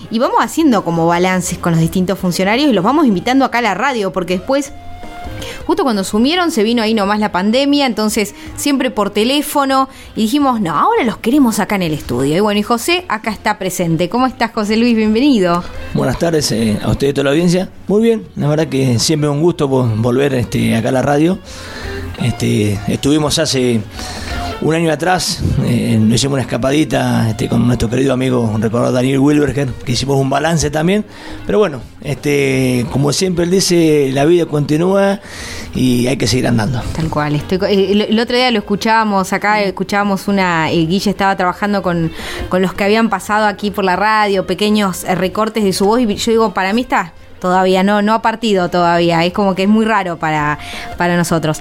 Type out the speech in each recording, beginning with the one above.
y vamos haciendo como balances con los distintos funcionarios y los vamos invitando acá a la radio, porque después, justo cuando sumieron, se vino ahí nomás la pandemia, entonces siempre por teléfono, y dijimos, no, ahora los queremos acá en el estudio. Y bueno, y José acá está presente. ¿Cómo estás, José Luis? Bienvenido. Buenas tardes a ustedes y a toda la audiencia. Muy bien, la verdad que siempre un gusto volver acá a la radio. Estuvimos hace un año atrás, nos hicimos una escapadita con nuestro querido amigo recordado Daniel Wilberger, que hicimos un balance también, pero bueno, como siempre él dice, la vida continúa y hay que seguir andando. Tal cual. El otro día lo escuchábamos acá, Guille estaba trabajando con los que habían pasado aquí por la radio, pequeños recortes de su voz, y yo digo, para mí está todavía, no ha partido todavía, es como que es muy raro para nosotros.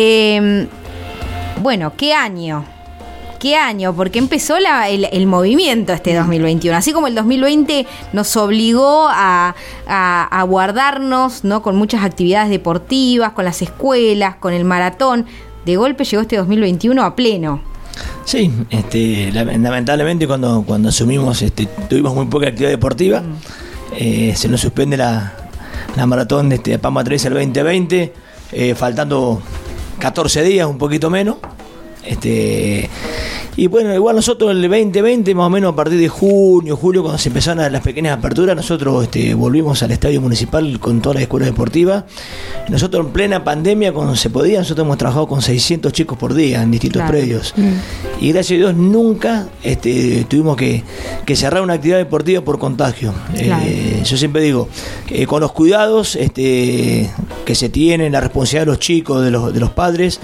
Bueno, ¿qué año? Porque empezó el movimiento 2021. Así como el 2020 nos obligó a guardarnos, ¿no? Con muchas actividades deportivas, con las escuelas, con el maratón. De golpe llegó 2021 a pleno. Sí, lamentablemente cuando asumimos tuvimos muy poca actividad deportiva. Se nos suspende la maratón de Pampa Traviesa el 2020, faltando 14 días, un poquito menos. Y bueno, igual nosotros el 2020, más o menos a partir de junio, julio, cuando se empezaron las pequeñas aperturas, nosotros volvimos al estadio municipal con todas las escuelas deportivas. Nosotros en plena pandemia, cuando se podía, nosotros hemos trabajado con 600 chicos por día en distintos predios. Y gracias a Dios nunca tuvimos que cerrar una actividad deportiva por contagio. Yo siempre digo, con los cuidados que se tienen, la responsabilidad de los chicos, de los padres,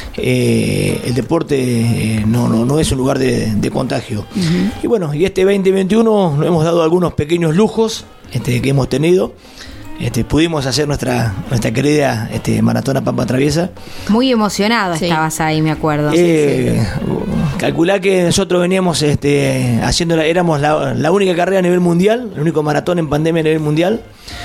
el deporte no es un lugar de contagio. Y bueno, y 2021 nos hemos dado algunos pequeños lujos que hemos tenido. Pudimos hacer nuestra querida maratona Pampa Traviesa. Muy emocionado estabas ahí, me acuerdo. Calculá que nosotros veníamos haciéndola, éramos la única carrera a nivel mundial, el único maratón en pandemia a nivel mundial.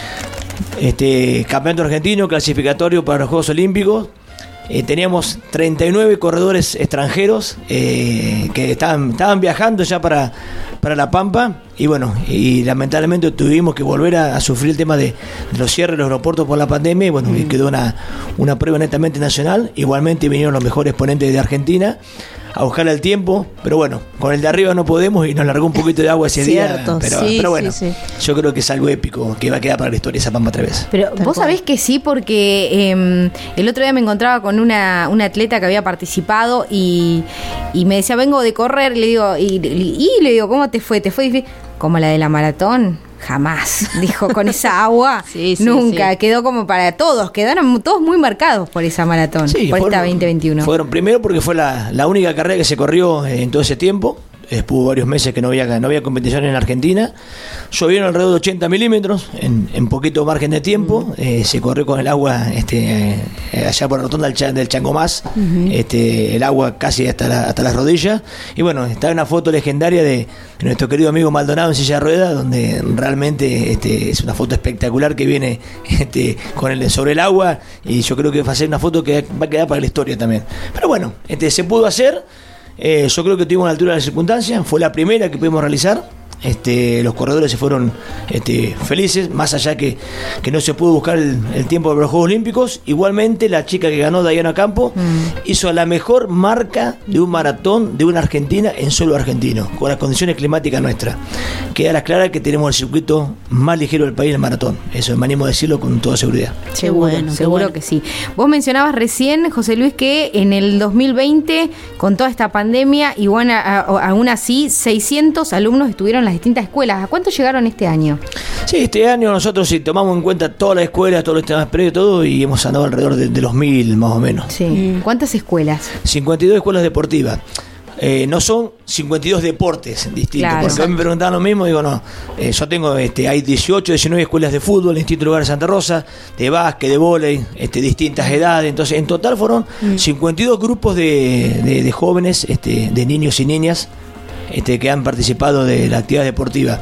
Campeonato argentino, clasificatorio para los Juegos Olímpicos. Teníamos 39 corredores extranjeros que estaban viajando ya para La Pampa, y bueno, y lamentablemente tuvimos que volver a sufrir el tema de los cierres de los aeropuertos por la pandemia, y bueno, y quedó una prueba netamente nacional. Igualmente vinieron los mejores ponentes de Argentina a buscar el tiempo, pero bueno, con el de arriba no podemos y nos largó un poquito de agua ese día, pero bueno, yo creo que es algo épico que va a quedar para la historia esa Pampa Traviesa. Pero vos sabés que sí, porque el otro día me encontraba con una atleta que había participado y me decía, vengo de correr, le digo, ¿cómo te fue? ¿Te fue difícil? Como la de la maratón. Jamás, dijo, con esa agua, nunca, quedó como para todos, quedaron todos muy marcados por esa maratón, por esta 2021. Fueron primero porque fue la única carrera que se corrió en todo ese tiempo. Hubo varios meses que no había competición en Argentina. Llovieron alrededor de 80 milímetros en poquito margen de tiempo. Se corrió con el agua allá por la rotonda del Changomás, el agua casi hasta las rodillas. Y bueno, está una foto legendaria de nuestro querido amigo Maldonado en silla de ruedas, donde realmente es una foto espectacular que viene sobre el agua, y yo creo que va a ser una foto que va a quedar para la historia también. Pero bueno, se pudo hacer. Yo creo que tuvimos la altura de las circunstancias, fue la primera que pudimos realizar. Los corredores se fueron felices, más allá que no se pudo buscar el tiempo de los Juegos Olímpicos. Igualmente la chica que ganó, Dayana Campo, hizo la mejor marca de un maratón de una argentina en suelo argentino, con las condiciones climáticas nuestras. Queda clara que tenemos el circuito más ligero del país, el maratón. Eso me animo a decirlo con toda seguridad. Seguro que sí. Vos mencionabas recién, José Luis, que en el 2020, con toda esta pandemia, y bueno, aún así 600 alumnos estuvieron en las distintas escuelas. ¿A cuánto llegaron este año? Sí, este año nosotros, si tomamos en cuenta todas las escuelas, todos los temas previos, todo, y hemos andado alrededor de los 1000 más o menos. Sí. ¿Cuántas escuelas? 52 escuelas deportivas. No son 52 deportes distintos, claro, porque a mí me preguntaban lo mismo, digo no, yo tengo, hay 18, 19 escuelas de fútbol en distintos lugares de Santa Rosa, de básquet, de vóley, distintas edades, entonces en total fueron 52 grupos de jóvenes, de niños y niñas, que han participado de la actividad deportiva,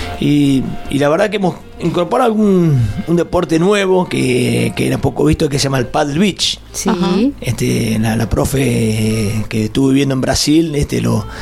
y la verdad que hemos incorporado un deporte nuevo que era poco visto, que se llama el paddle beach. Sí. La profe que estuvo viviendo en Brasil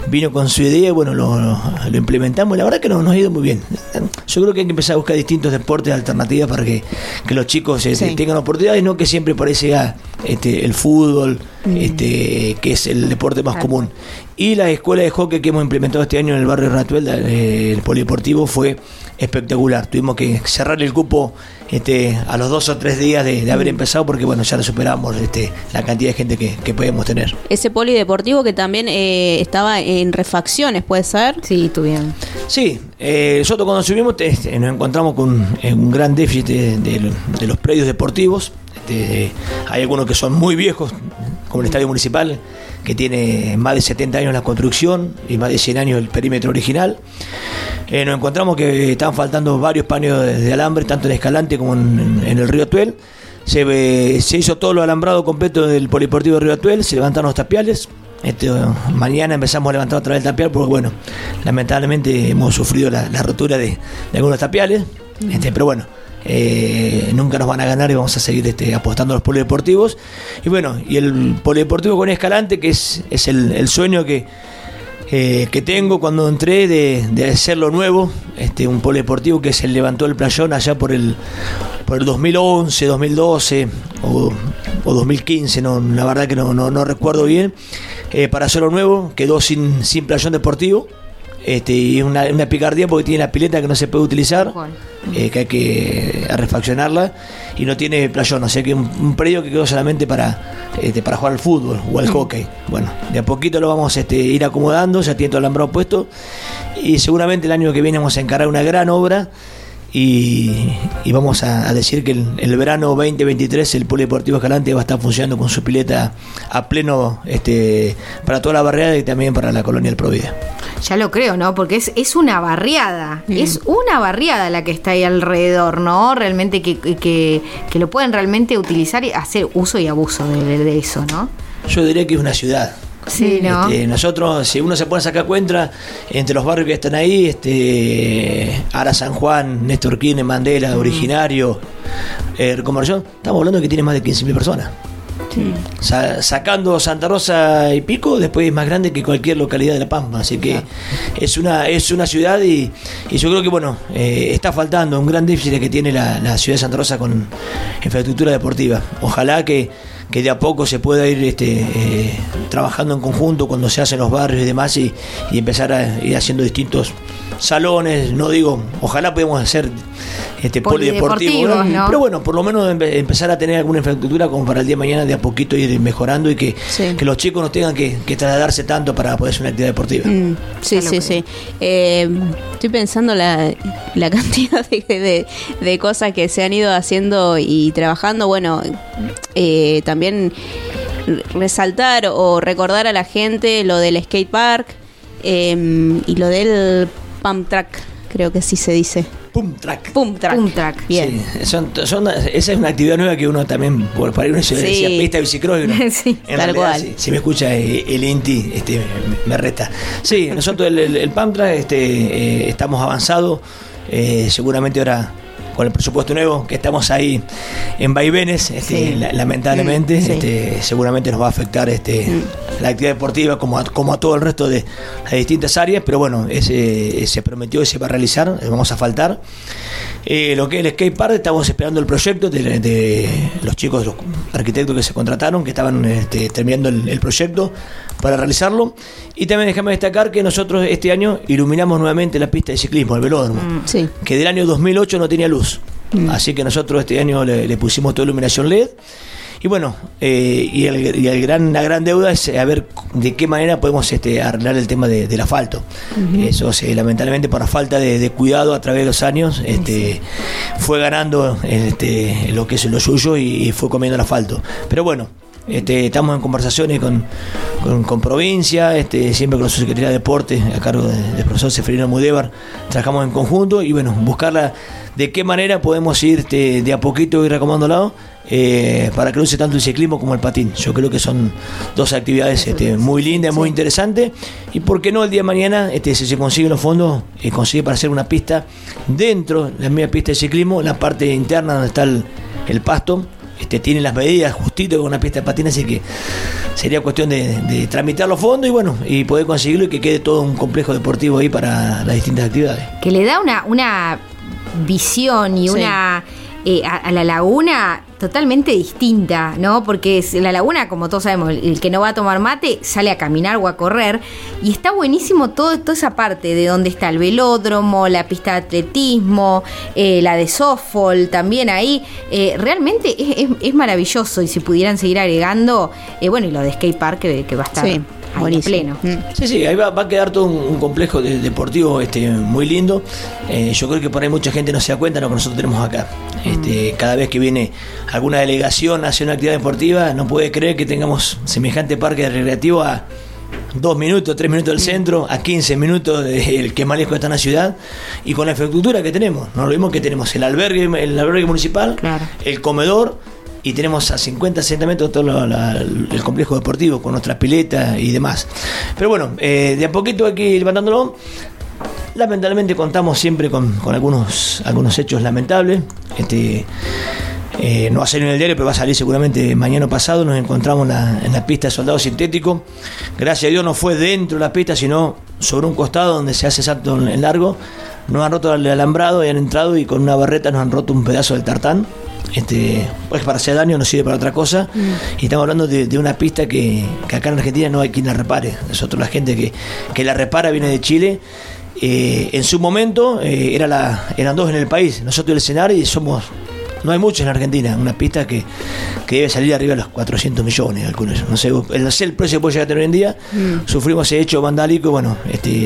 vino con su idea y bueno, lo implementamos. La verdad que nos ha ido muy bien. Yo creo que hay que empezar a buscar distintos deportes alternativas para que los chicos tengan oportunidades, no que siempre parezca el fútbol, que es el deporte más común. Y la escuela de hockey que hemos implementado este año en el barrio Ratuel, el polideportivo, fue espectacular. Tuvimos que cerrar el cupo a los 2 o 3 días de haber empezado, porque bueno, ya lo superamos la cantidad de gente que podemos tener. Ese polideportivo que también estaba en refacciones, ¿puede ser? Sí, estuvieron. Sí, nosotros cuando subimos nos encontramos con un gran déficit de los predios deportivos. Hay algunos que son muy viejos, como el Estadio Municipal, que tiene más de 70 años la construcción y más de 100 años el perímetro original. Nos encontramos que estaban faltando varios paños de alambre, tanto en Escalante como en el río Atuel. Se hizo todo lo alambrado completo del polideportivo de río Atuel, se levantaron los tapiales. Mañana empezamos a levantar otra vez el tapial, porque bueno, lamentablemente hemos sufrido la rotura de algunos tapiales, pero bueno, nunca nos van a ganar y vamos a seguir apostando a los polideportivos. Y bueno, y el polideportivo con Escalante, que es el sueño que tengo cuando entré de hacerlo nuevo, un polideportivo que se levantó el playón allá por el 2011, 2012 o 2015, la verdad que no recuerdo bien, para hacerlo nuevo. Quedó sin playón deportivo, y una picardía porque tiene la pileta que no se puede utilizar, que hay que refaccionarla, y no tiene playón, o sea que un predio que quedó solamente para jugar al fútbol o al hockey. Bueno, de a poquito lo vamos a ir acomodando, ya tiene todo el alambrado puesto, y seguramente el año que viene vamos a encarar una gran obra. Y vamos a decir que el verano 2023 el Polideportivo Escalante va a estar funcionando con su pileta a pleno, para toda la barriada y también para la colonia del Provida. Ya lo creo, ¿no? Porque es una barriada, es una barriada la que está ahí alrededor, ¿no? Realmente que lo pueden realmente utilizar y hacer uso y abuso de eso, ¿no? Yo diría que es una ciudad. Sí, ¿no? Nosotros, si uno se pone a sacar cuenta, entre los barrios que están ahí, Ara San Juan, Néstor Kirchner, Mandela, Originario, Reconversión, estamos hablando de que tiene más de 15.000 personas. Sí. Sacando Santa Rosa y Pico, después es más grande que cualquier localidad de La Pampa, así que es una ciudad, y yo creo que bueno, está faltando un gran déficit que tiene la ciudad de Santa Rosa con infraestructura deportiva. Ojalá que de a poco se pueda ir trabajando en conjunto cuando se hacen los barrios y demás, y empezar a ir haciendo distintos salones. No digo, ojalá podamos hacer polideportivos, ¿no? Pero bueno, por lo menos empezar a tener alguna infraestructura como para el día de mañana de a poquito ir mejorando, y que los chicos no tengan que trasladarse tanto para poder hacer una actividad deportiva. Sí. Estoy pensando la cantidad de cosas que se han ido haciendo y trabajando. Bueno, también resaltar o recordar a la gente lo del skate park, y lo del pump track, creo que sí se dice. Pump track. Bien. Sí, esa es una actividad nueva que uno también, por ahí uno se decía pista de bicicross, sí, en tal cual. Si me escucha el Inti, me reta. Sí, nosotros el pump track estamos avanzados, seguramente ahora con el presupuesto nuevo, que estamos ahí en vaivenes, lamentablemente, seguramente nos va a afectar la actividad deportiva como a todo el resto de las distintas áreas, pero bueno, se prometió y se va a realizar, vamos a faltar. Lo que es el skate park, estamos esperando el proyecto de los chicos, los arquitectos que se contrataron, que estaban terminando el proyecto para realizarlo. Y también déjame destacar que nosotros este año iluminamos nuevamente la pista de ciclismo, el velódromo, que del año 2008 no tenía luz. Así que nosotros este año le pusimos toda iluminación LED. Y bueno, la gran deuda es a ver de qué manera podemos arreglar el tema del asfalto. Eso lamentablemente por la falta de cuidado a través de los años fue ganando lo que es lo suyo y fue comiendo el asfalto. Pero bueno, estamos en conversaciones con provincia, siempre con la Secretaría de Deporte a cargo del profesor Seferino Mudévar, trabajamos en conjunto y bueno, buscarla de qué manera podemos ir de a poquito ir acomodándolo para que no use tanto el ciclismo como el patín. Yo creo que son dos actividades muy lindas, muy interesantes, y por qué no el día de mañana, si se consiguen los fondos, consigue para hacer una pista dentro de la misma pista de ciclismo, en la parte interna donde está el pasto, tienen las medidas justito con una pista de patines, así que sería cuestión de tramitar los fondos y bueno, y poder conseguirlo y que quede todo un complejo deportivo ahí para las distintas actividades. Que le da una visión y una a la laguna totalmente distinta, ¿no? Porque la laguna, como todos sabemos, el que no va a tomar mate sale a caminar o a correr, y está buenísimo toda esa parte de donde está el velódromo, la pista de atletismo, la de softball también ahí. Realmente es maravilloso, y si pudieran seguir agregando, bueno, y lo de skate park que va a estar... Sí. Ahí pleno. Sí, ahí va a quedar todo un complejo deportivo muy lindo. Yo creo que por ahí mucha gente no se da cuenta de lo que nosotros tenemos acá. Cada vez que viene alguna delegación a hacer una actividad deportiva, no puede creer que tengamos semejante parque recreativo a 2 minutos, 3 minutos del centro, a 15 minutos del que más lejos está en la ciudad, y con la infraestructura que tenemos. No lo mismo que tenemos el albergue municipal, claro, el comedor, y tenemos a 50, 60 metros todo el complejo deportivo con nuestras piletas y demás. Pero bueno, de a poquito aquí levantándolo. Lamentablemente contamos siempre con algunos hechos lamentables. No va a salir en el diario, pero va a salir seguramente mañana o pasado. Nos encontramos en la pista de soldado sintético. Gracias a Dios no fue dentro de la pista, sino sobre un costado donde se hace salto en largo. Nos han roto el alambrado y han entrado, y con una barreta nos han roto un pedazo del tartán. Pues para hacer daño, no sirve para otra cosa. Y estamos hablando de una pista que acá en Argentina no hay quien la repare. Nosotros, la gente que la repara viene de Chile. En su momento eran 2 en el país, nosotros y el Senar, y no hay muchos en Argentina. Una pista que debe salir arriba de los 400 millones, calculo yo. No sé el precio que puede llegar a tener hoy en día. Sufrimos ese hecho vandálico, y bueno,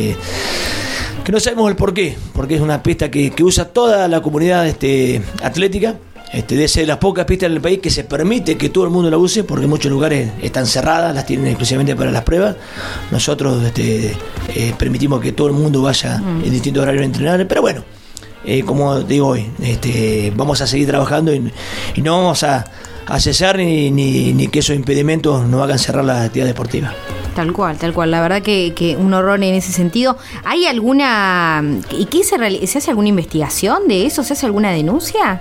que no sabemos el porqué, porque es una pista que usa toda la comunidad atlética. De ser de las pocas pistas en el país que se permite que todo el mundo la use, porque en muchos lugares están cerradas, las tienen exclusivamente para las pruebas. Nosotros permitimos que todo el mundo vaya en distintos horarios a entrenar, pero bueno, como digo hoy, vamos a seguir trabajando y no vamos a cesar ni que esos impedimentos nos hagan cerrar la actividad deportiva. Tal cual. La verdad que un horror en ese sentido. ¿Hay alguna... ¿Y qué se hace alguna investigación de eso? ¿Se hace alguna denuncia?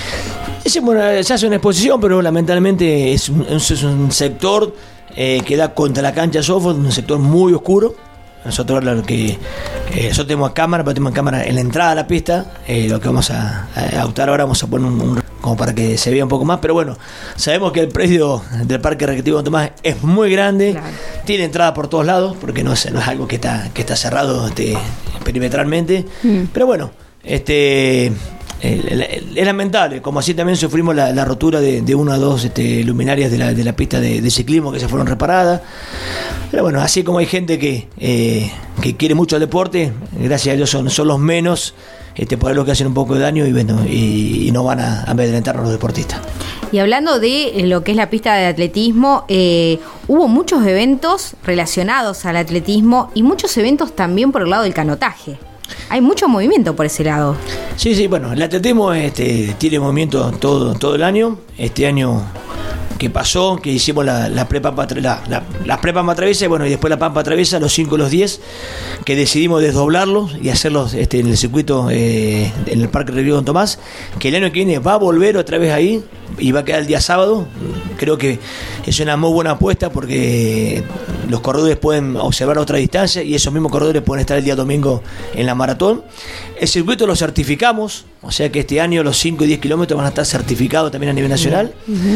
Se hace una exposición, pero lamentablemente es un sector que da contra la cancha de softball, un sector muy oscuro. Nosotros tenemos cámara, pero tenemos cámara en la entrada de la pista. Lo que vamos a optar ahora, vamos a poner como para que se vea un poco más, pero bueno, sabemos que el predio del Parque Recreativo Don Tomás es muy grande, claro, tiene entrada por todos lados, porque no es algo que está cerrado perimetralmente, pero bueno, es lamentable, como así también sufrimos la rotura de 1 a 2 luminarias de la pista de ciclismo que se fueron reparadas. Pero bueno, así como hay gente que quiere mucho el deporte, gracias a Dios son los menos por los que hacen un poco de daño, y bueno, y no van a amedrentar a los deportistas. Y hablando de lo que es la pista de atletismo, hubo muchos eventos relacionados al atletismo y muchos eventos también por el lado del canotaje. Hay mucho movimiento por ese lado. Sí, bueno, el atletismo tiene movimiento todo el año. Este año que pasó, que hicimos la pre-pampa traviesa, bueno, y después la pampa traviesa, los 5 y los 10, que decidimos desdoblarlos y hacerlos en el circuito en el Parque Recreativo Don Tomás, que el año que viene va a volver otra vez ahí y va a quedar el día sábado. Creo que es una muy buena apuesta, porque los corredores pueden observar a otra distancia y esos mismos corredores pueden estar el día domingo en la maratón. El circuito lo certificamos, o sea que este año los 5 y 10 kilómetros van a estar certificados también a nivel nacional.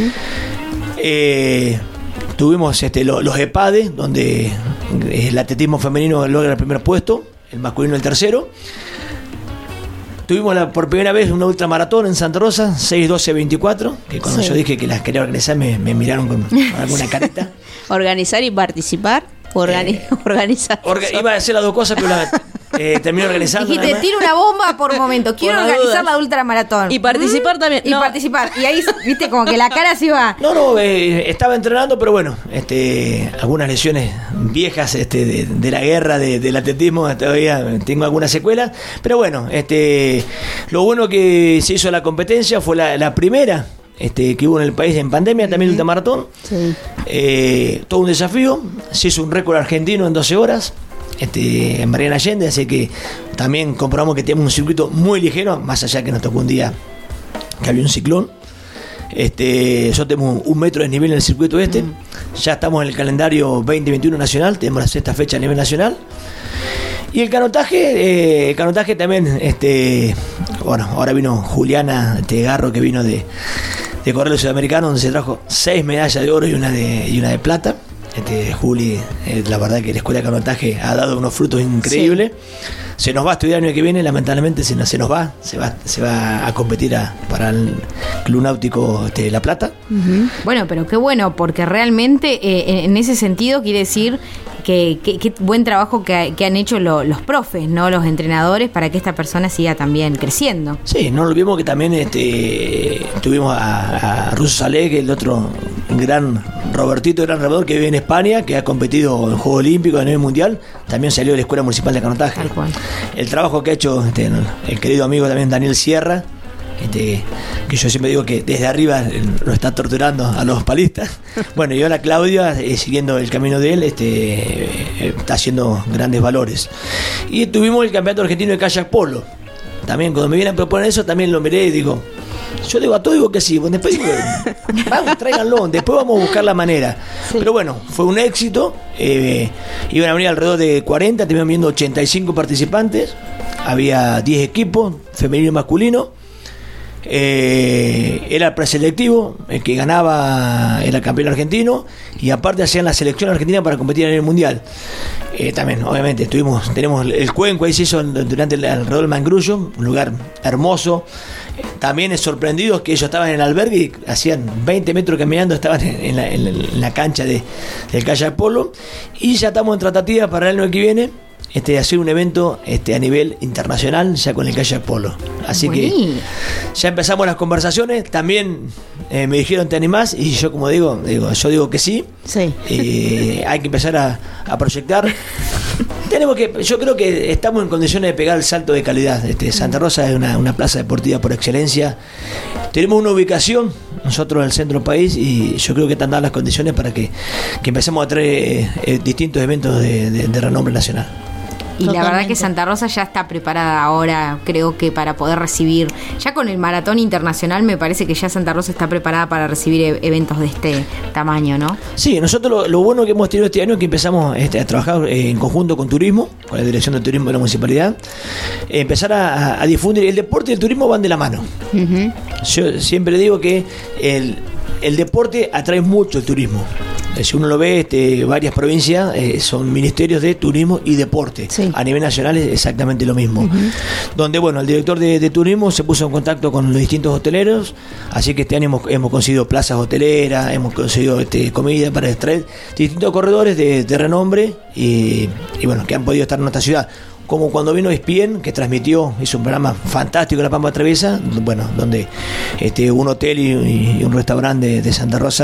Tuvimos los EPADE, donde el atletismo femenino logra el primer puesto, el masculino el tercero. Tuvimos por primera vez una ultramaratón en Santa Rosa, 6:12:24, que cuando yo dije que las quería organizar me miraron con alguna careta. ¿Organizar y participar? Organizar. Iba a hacer las dos cosas, pero terminé organizando. Dijiste, tiro una bomba por momento, quiero organizar la ultramaratón. Y participar también. Y participar. Y ahí, viste, como que la cara se iba. No, estaba entrenando, pero bueno, algunas lesiones viejas de la guerra del atletismo, todavía tengo algunas secuelas. Pero bueno, lo bueno que se hizo la competencia fue la primera que hubo en el país en pandemia, también el ultramaratón. Sí. Todo un desafío. Se hizo un récord argentino en 12 horas. En Mariana Allende, así que también comprobamos que tenemos un circuito muy ligero, más allá que nos tocó un día que había un ciclón. Nosotros tenemos 1 metro de nivel en el circuito este. Ya estamos en el calendario 2021 nacional, tenemos la 6ª fecha a nivel nacional. Y el canotaje también, bueno, ahora vino Juliana Garro, que vino de Correo Sudamericano, donde se trajo 6 medallas de oro y una de plata. Juli, la verdad que la escuela de canotaje ha dado unos frutos increíbles. Sí. Se nos va a estudiar el año que viene, lamentablemente se nos va a competir para el Club Náutico La Plata. Uh-huh. Bueno, pero qué bueno, porque realmente en ese sentido quiere decir que buen trabajo que han hecho los profes, ¿no? Los entrenadores, para que esta persona siga también creciendo. Sí, no olvidemos que también tuvimos a Russo Salé, que es el otro gran Robertito, gran remedor que vive en España, que ha competido en Juegos Olímpicos a nivel mundial, también salió de la Escuela Municipal de Canotaje. Tal cual. El trabajo que ha hecho el querido amigo también Daniel Sierra, que yo siempre digo que desde arriba lo está torturando a los palistas. Bueno, y ahora Claudia, siguiendo el camino de él, está haciendo grandes valores. Y tuvimos el campeonato argentino de kayak polo. También cuando me vienen a proponer eso, también lo miré y digo, yo digo a todo digo que sí, después digo, vamos, tráiganlo, después vamos a buscar la manera. Sí. Pero bueno, fue un éxito. Iban a venir alrededor de 40, terminaron viendo 85 participantes, había 10 equipos, femenino y masculino. Era el preselectivo, el que ganaba era el campeón argentino, y aparte hacían la selección argentina para competir en el mundial. También, obviamente, tenemos el cuenco, ahí se hizo durante alrededor del Mangrullo, un lugar hermoso. También es sorprendido que ellos estaban en el albergue y hacían 20 metros caminando, estaban en la cancha del kayak polo. Y ya estamos en tratativa para el año que viene hacer un evento a nivel internacional ya con el kayak polo. Así que ya empezamos las conversaciones. También me dijeron, ¿te animás? Y yo, como yo digo que sí. Sí. Hay que empezar a proyectar. Yo creo que estamos en condiciones de pegar el salto de calidad. Santa Rosa es una plaza deportiva por excelencia. Tenemos una ubicación nosotros en el centro del país, y yo creo que están dadas las condiciones para que empecemos a traer distintos eventos de renombre nacional. Y totalmente. La verdad que Santa Rosa ya está preparada ahora, creo que para poder recibir, ya con el maratón internacional me parece que ya Santa Rosa está preparada para recibir eventos de este tamaño, ¿no? Sí, nosotros lo bueno que hemos tenido este año es que empezamos a trabajar en conjunto con turismo, con la Dirección de Turismo de la Municipalidad, empezar a difundir. El deporte y el turismo van de la mano. Uh-huh. Yo siempre digo que el deporte atrae mucho el turismo. Si uno lo ve, varias provincias son ministerios de turismo y deporte. Sí. A nivel nacional es exactamente lo mismo. Uh-huh. Donde, bueno, el director de turismo se puso en contacto con los distintos hoteleros, así que este año hemos conseguido plazas hoteleras, hemos conseguido comida para extraer distintos corredores de renombre y bueno, que han podido estar en nuestra ciudad. Como cuando vino ESPN, que hizo un programa fantástico en La Pampa Traviesa, bueno, donde un hotel y un restaurante de Santa Rosa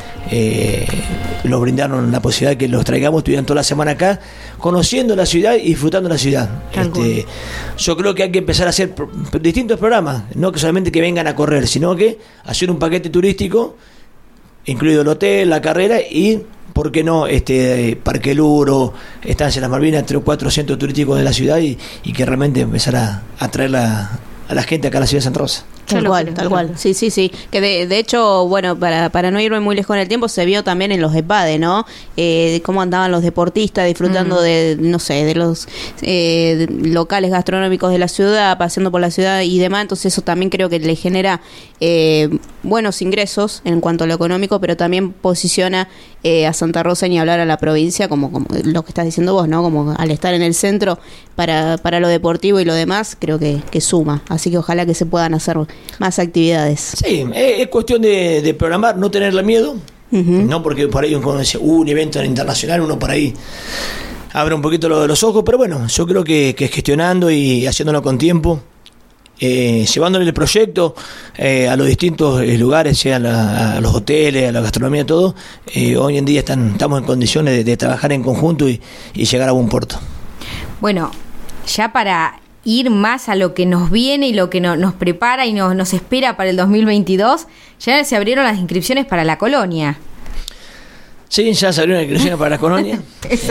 nos brindaron la posibilidad de que los traigamos, estuvieran toda la semana acá, conociendo la ciudad y disfrutando la ciudad. Yo creo que hay que empezar a hacer distintos programas, no que solamente que vengan a correr, sino que hacer un paquete turístico, incluido el hotel, la carrera y... ¿por qué no? Parque Luro, Estancia Las Malvinas, 3 o 4 centros turísticos de la ciudad y que realmente empezar a traer a la gente acá a la ciudad de Santa Rosa. Tal cual. Sí. Que de hecho, bueno, para no irme muy lejos en el tiempo, se vio también en los EPADE, ¿no? Cómo andaban los deportistas disfrutando de los locales gastronómicos de la ciudad, paseando por la ciudad y demás. Entonces eso también creo que le genera buenos ingresos en cuanto a lo económico, pero también posiciona a Santa Rosa, ni hablar a la provincia, como lo que estás diciendo vos, ¿no? Como al estar en el centro para lo deportivo y lo demás, creo que suma. Así que ojalá que se puedan hacer más actividades. Sí, es cuestión de programar, no tenerle miedo, uh-huh. No porque por ahí uno dice, un evento internacional, uno por ahí abre un poquito los ojos, pero bueno, yo creo que gestionando y haciéndolo con tiempo, llevándole el proyecto a los distintos lugares, sea a los hoteles, a la gastronomía, todo, hoy en día estamos en condiciones de trabajar en conjunto y llegar a buen puerto. Bueno, ya para ir más a lo que nos viene y lo que nos prepara y nos espera para el 2022, ya se abrieron las inscripciones para la colonia. Sí, ya se abrieron las inscripciones para la colonia.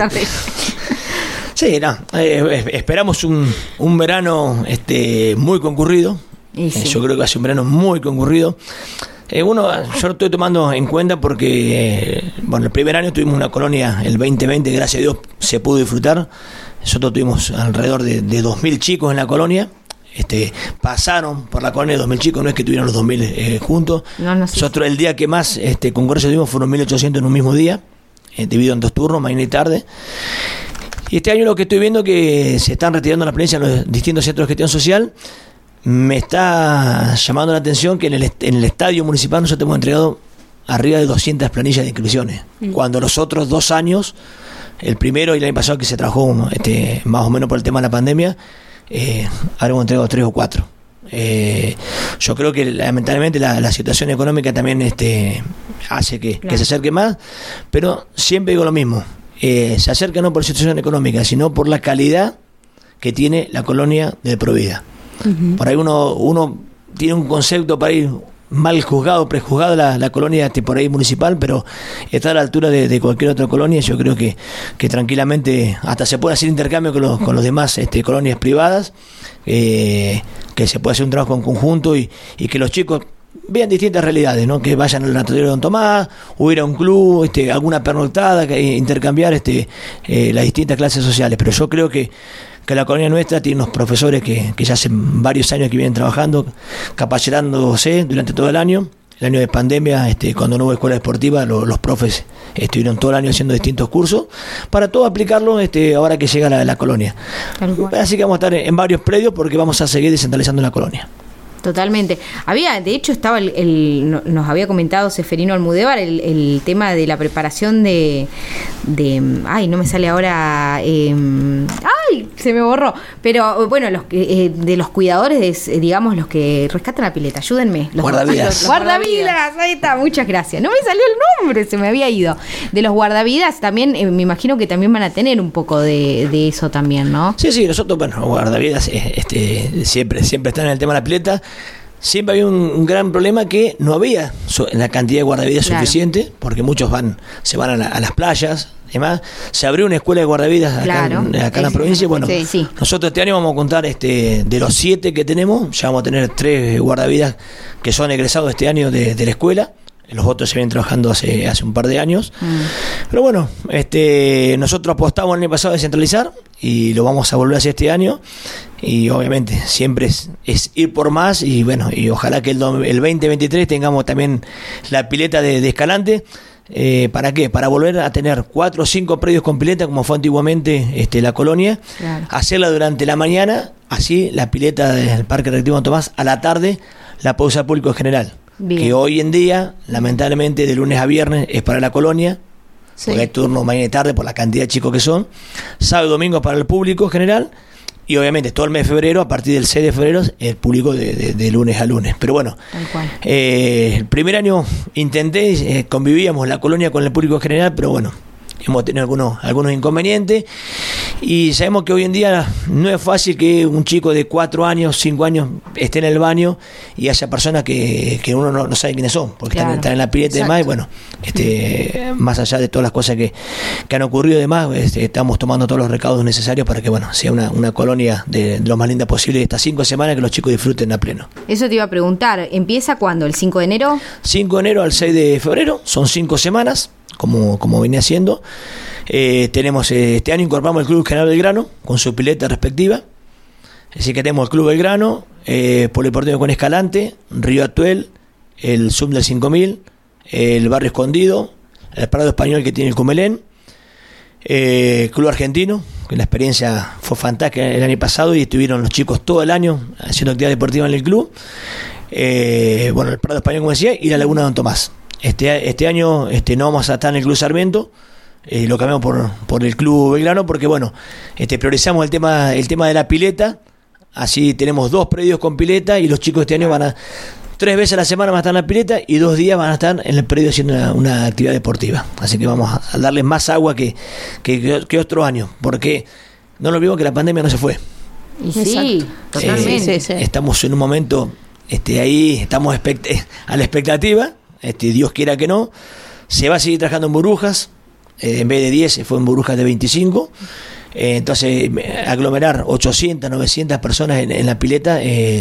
Sí, esperamos un verano muy concurrido. Sí. Yo creo que va a ser un verano muy concurrido. Yo lo estoy tomando en cuenta porque, el primer año tuvimos una colonia, el 2020, gracias a Dios se pudo disfrutar. Nosotros tuvimos alrededor de 2.000 chicos en la colonia. Pasaron por la colonia de 2.000 chicos, no es que tuvieron los 2.000 juntos. Nosotros el día que más concurso tuvimos fueron 1.800 en un mismo día, dividido en 2 turnos, mañana y tarde. Y este año lo que estoy viendo es que se están retirando la experiencia en los distintos centros de gestión social. Me está llamando la atención que en el estadio municipal nosotros hemos entregado arriba de 200 planillas de inscripciones, cuando los otros 2 años, el primero y el año pasado que se trabajó más o menos por el tema de la pandemia, habremos entregado 3 o 4. Yo creo que lamentablemente la situación económica también hace que se acerque más, pero siempre digo lo mismo, se acerca no por situación económica, sino por la calidad que tiene la colonia de Provida. Por ahí uno tiene un concepto para ir mal juzgado, prejuzgado la colonia por ahí municipal, pero está a la altura de cualquier otra colonia. Yo creo que tranquilamente hasta se puede hacer intercambio con los demás colonias privadas, que se puede hacer un trabajo en conjunto y que los chicos vean distintas realidades, ¿no? Que vayan al Natatorium de Don Tomás, o ir a un club, alguna pernoctada, intercambiar las distintas clases sociales. Pero yo creo que la colonia nuestra tiene unos profesores que ya hace varios años que vienen trabajando, capacitándose durante todo el año. El año de pandemia, cuando no hubo escuela deportiva, los profes estuvieron todo el año haciendo distintos cursos para todo aplicarlo ahora que llega la colonia. Así que vamos a estar en varios predios porque vamos a seguir descentralizando la colonia. Totalmente. De hecho, estaba nos había comentado Seferino Almudévar el tema de la preparación de no me sale ahora, se me borró, pero bueno, de los cuidadores, digamos, los que rescatan la pileta, ayúdenme. Los guardavidas, ahí está, muchas gracias. No me salió el nombre, se me había ido. De los guardavidas también, me imagino que también van a tener un poco de eso también, ¿no? Sí, nosotros, guardavidas siempre están en el tema de la pileta. Siempre había un gran problema que no había la cantidad de guardavidas suficiente, porque muchos se van a las playas, demás. Se abrió una escuela de guardavidas acá en la provincia. Nosotros este año vamos a contar de los 7 que tenemos, ya vamos a tener 3 guardavidas que son egresados este año de la escuela. Los otros se vienen trabajando hace un par de años. Pero bueno, nosotros apostamos el año pasado a descentralizar y lo vamos a volver a hacer este año. Y obviamente siempre es ir por más y y ojalá que el 2023 tengamos también la pileta de Escalante. ¿Para qué? Para volver a tener 4 o 5 predios con pileta como fue antiguamente la colonia. Hacerla durante la mañana, así la pileta del Parque Recreativo Don Tomás a la tarde la puede usar público en general. Bien. Que hoy en día, lamentablemente, de lunes a viernes es para la colonia, porque hay turnos mañana y tarde por la cantidad de chicos que son. Sábado y domingo para el público en general. Y obviamente todo el mes de febrero, a partir del 6 de febrero, el público de lunes a lunes. Pero bueno, el primer año intenté, convivíamos la colonia con el público en general, pero bueno, hemos tenido algunos inconvenientes. Y sabemos que hoy en día no es fácil que un chico de 4 años, 5 años esté en el baño y haya personas que uno no sabe quiénes son, porque están en la pileta y demás. Y bueno, más allá de todas las cosas que han ocurrido y demás, estamos tomando todos los recaudos necesarios para que sea una colonia de lo más linda posible estas 5 semanas, que los chicos disfruten a pleno. Eso te iba a preguntar, ¿empieza cuándo? ¿El 5 de enero? 5 de enero al 6 de febrero, son 5 semanas. Como venía haciendo. Tenemos este año incorporamos el Club General Belgrano con su pileta respectiva. Así que tenemos el Club Belgrano, Polideportivo con Escalante, Río Atuel, el Zoom del 5000, el Barrio Escondido, el Prado Español que tiene el Cumelén, Club Argentino, que la experiencia fue fantástica el año pasado y estuvieron los chicos todo el año haciendo actividad deportiva en el club. El Prado Español, como decía, y la Laguna de Don Tomás. Este año no vamos a estar en el Club Sarmiento, lo cambiamos por el Club Belgrano porque priorizamos el tema de la pileta. Así tenemos 2 predios con pileta y los chicos este año 3 veces a la semana van a estar en la pileta y 2 días van a estar en el predio haciendo una actividad deportiva. Así que vamos a darles más agua que otro año, porque no lo olvidemos que la pandemia no se fue. Y sí, totalmente. Estamos en un momento ahí, estamos a la expectativa. Dios quiera que no, se va a seguir trabajando en burbujas, en vez de 10 se fue en burbujas de 25, entonces aglomerar 800, 900 personas en la pileta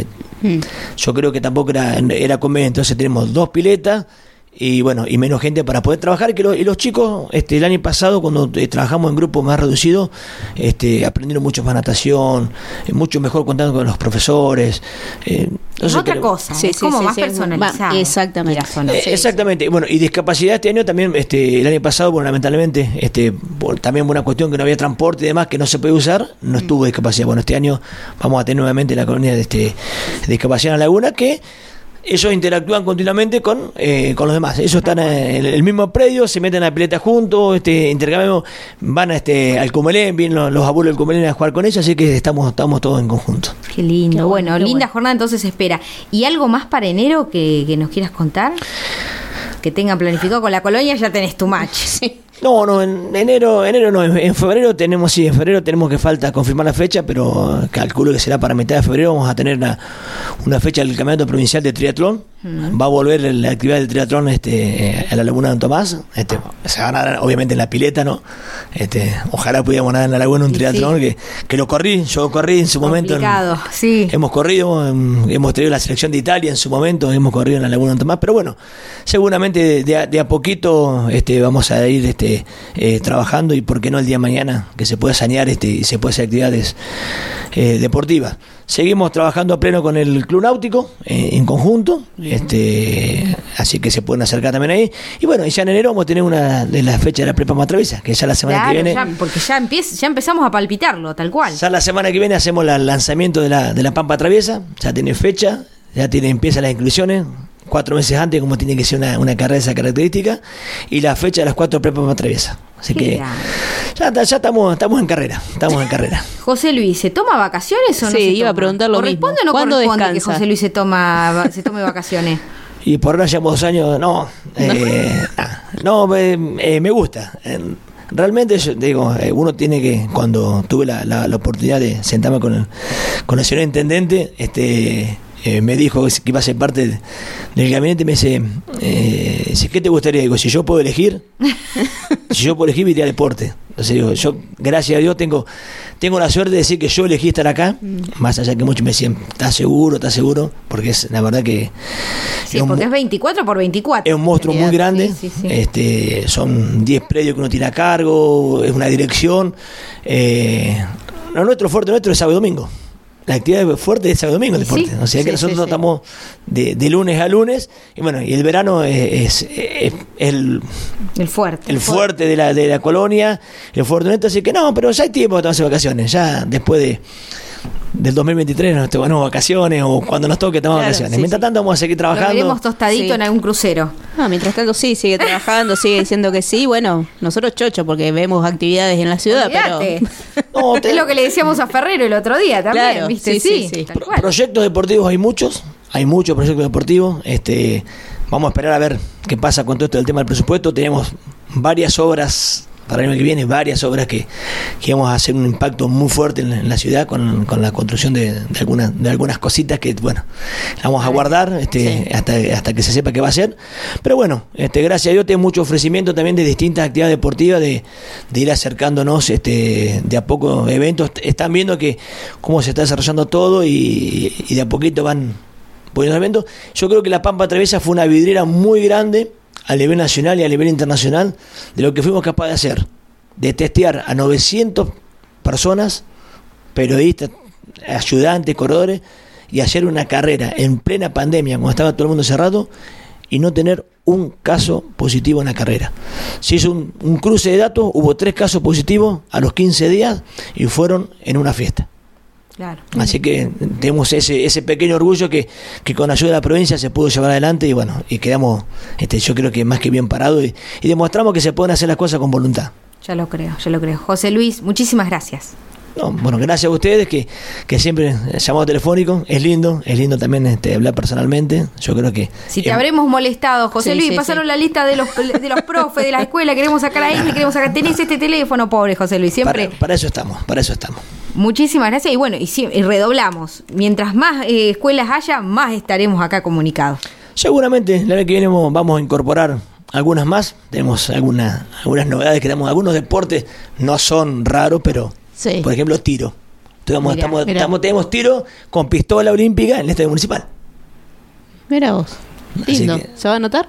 Yo creo que tampoco era conveniente. Entonces tenemos 2 piletas y bueno, y menos gente para poder trabajar. Y los chicos, el año pasado, cuando trabajamos en grupos más reducidos, aprendieron mucho más natación, mucho mejor contando con los profesores. Es otra cosa, es como más personalizado. Exactamente. Exactamente. Bueno, y discapacidad este año también, el año pasado, bueno, lamentablemente, también una cuestión que no había transporte y demás, que no se puede usar, no estuvo discapacidad. Bueno, este año vamos a tener nuevamente la colonia de discapacidad en la Laguna, que ellos interactúan continuamente con los demás. Ellos están en el mismo predio, se meten a la pileta juntos, intercambiamos, van al Cumelén, vienen los abuelos del Cumelén a jugar con ellos, así que estamos todos en conjunto. Qué lindo. Bueno, linda jornada entonces espera. ¿Y algo más para enero que nos quieras contar? Que tengan planificado con la colonia, ya tenés tu match. Sí. No, en enero no, en febrero tenemos que falta confirmar la fecha, pero calculo que será para mitad de febrero. Vamos a tener una fecha del Campeonato Provincial de Triatlón. Va a volver la actividad del triatlón a la Laguna de Don Tomás. Se va a nadar obviamente en la pileta, ¿no? Ojalá pudiéramos nadar en la Laguna un triatlón, que lo corrí, yo corrí en su momento. Sí. Hemos corrido, hemos tenido la selección de Italia en su momento, hemos corrido en la Laguna de Don Tomás, pero bueno, seguramente de a poquito vamos a ir trabajando, y por qué no el día de mañana que se pueda sanear y se pueda hacer actividades deportivas. Seguimos trabajando a pleno con el Club Náutico en conjunto, así que se pueden acercar también ahí. Y bueno, y ya en enero vamos a tener una de las fechas de la Prepa Más Traviesa, que ya la semana que viene. Porque ya empezamos a palpitarlo, tal cual. Ya la semana que viene hacemos el lanzamiento de la Pampa Traviesa, ya tiene fecha, empiezan las inscripciones. 4 meses antes, como tiene que ser una carrera de esa característica, y la fecha de las 4 prepas más traviesas. Así que ya estamos en carrera. José Luis, ¿se toma vacaciones o no? Sí, iba a preguntar lo mismo. ¿Corresponde o no corresponde que José Luis se tome vacaciones? Y por ahora llevamos 2 años, me gusta. Realmente, yo digo, uno tiene que, cuando tuve la oportunidad de sentarme con el señor intendente, me dijo que iba a ser parte del gabinete. Me dice, ¿qué te gustaría? Digo, si yo puedo elegir, iría a deporte. Entonces digo, yo, gracias a Dios, tengo la suerte de decir que yo elegí estar acá, más allá que muchos me decían, ¿estás seguro? Porque es la verdad que... Sí, porque es 24x24. Es un monstruo muy grande, sí. Son 10 predios que uno tiene a cargo, es una dirección. Nuestro fuerte es sábado y domingo. La actividad fuerte es sábado y domingo el deporte. O sea que nosotros estamos de lunes a lunes, y bueno, y el verano es el fuerte de la colonia, el fuerte neto, así que no, pero ya hay tiempo de tomarse vacaciones, ya después del 2023 nos tomamos vacaciones, o cuando nos toque tomar vacaciones. Mientras tanto vamos a seguir trabajando. Lo veremos tostadito en algún crucero. Mientras tanto sigue trabajando, sigue diciendo que sí. Bueno, nosotros chocho porque vemos actividades en la ciudad. Olvídate. Pero es lo que le decíamos a Ferrero el otro día también, claro, ¿viste? Sí. Proyectos deportivos hay muchos proyectos deportivos. Vamos a esperar a ver qué pasa con todo esto del tema del presupuesto. Tenemos varias obras para el año que viene, varias obras que vamos a hacer un impacto muy fuerte en la ciudad con la construcción de algunas cositas que, bueno, vamos a guardar hasta que se sepa qué va a ser. Pero bueno, gracias a Dios tenemos mucho ofrecimiento también de distintas actividades deportivas, de ir acercándonos de a poco eventos. Están viendo que cómo se está desarrollando todo y de a poquito van poniendo eventos. Yo creo que la Pampa Traviesa fue una vidriera muy grande a nivel nacional y a nivel internacional de lo que fuimos capaces de hacer, de testear a 900 personas, periodistas, ayudantes, corredores, y hacer una carrera en plena pandemia, cuando estaba todo el mundo cerrado, y no tener un caso positivo en la carrera. Se hizo un cruce de datos, hubo 3 casos positivos a los 15 días y fueron en una fiesta. Claro. Así que tenemos ese pequeño orgullo que con ayuda de la provincia se pudo llevar adelante, y bueno, y quedamos, yo creo que más que bien parados, y demostramos que se pueden hacer las cosas con voluntad. Ya lo creo. José Luis, muchísimas gracias. Bueno, gracias a ustedes que siempre llamado telefónico, es lindo también hablar personalmente. Yo creo que si te habremos molestado, José Luis, pasaron la lista de los profes de la escuela, queremos sacar a él, queremos sacar, tenés este teléfono, pobre José Luis, siempre. Para eso estamos. Muchísimas gracias, y bueno, y redoblamos. Mientras más escuelas haya, más estaremos acá comunicados. Seguramente la vez que viene vamos a incorporar algunas más. Tenemos algunas novedades que tenemos. Algunos deportes no son raros, pero por ejemplo tiro Tenemos tiro con pistola olímpica en el estadio municipal. Mira vos. Lindo. Que... ¿Se va a anotar?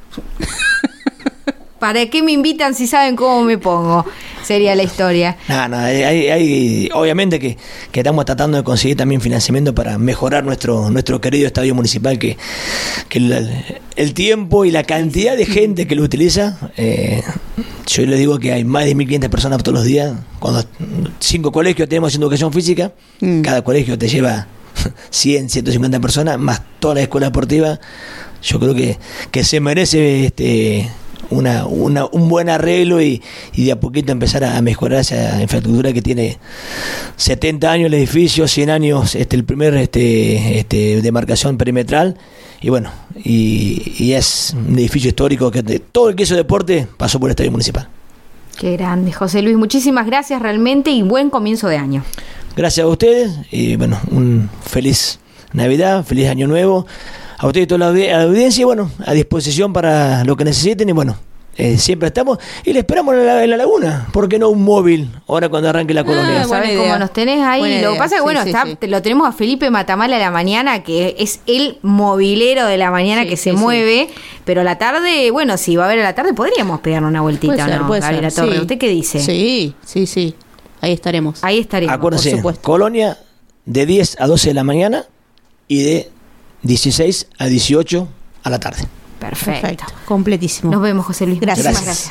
¿Para qué me invitan si saben cómo me pongo? Sería la historia. No, hay obviamente que estamos tratando de conseguir también financiamiento para mejorar nuestro querido estadio municipal, que el tiempo y la cantidad de gente que lo utiliza, yo les digo que hay más de 1.500 personas todos los días. Cuando 5 colegios tenemos haciendo educación física, cada colegio te lleva 100, 150 personas, más toda la escuela deportiva. Yo creo que se merece un buen arreglo y de a poquito empezar a mejorar esa infraestructura que tiene 70 años el edificio, 100 años el primer demarcación perimetral, y bueno, y es un edificio histórico que todo el que hizo deporte pasó por el estadio municipal. Qué grande, José Luis, muchísimas gracias realmente y buen comienzo de año. Gracias a ustedes y bueno, un feliz Navidad, feliz Año Nuevo a ustedes y toda la audiencia, y bueno, a disposición para lo que necesiten, y bueno, siempre estamos y le esperamos en la laguna. ¿Por qué no un móvil ahora cuando arranque la colonia? ¿Sabes cómo nos tenés ahí? Lo que pasa es que bueno, lo tenemos a Felipe Matamala a la mañana, que es el movilero de la mañana que se mueve, pero a la tarde, bueno, si va a haber a la tarde podríamos pegarnos una vueltita, ¿no? Gabriela Torre, ¿usted qué dice? Sí. Ahí estaremos. Acuérdense, por supuesto. Colonia de 10 a 12 de la mañana y de 16 a 18 a la tarde. Perfecto. Completísimo. Nos vemos, José Luis. Gracias. Muchísimas gracias.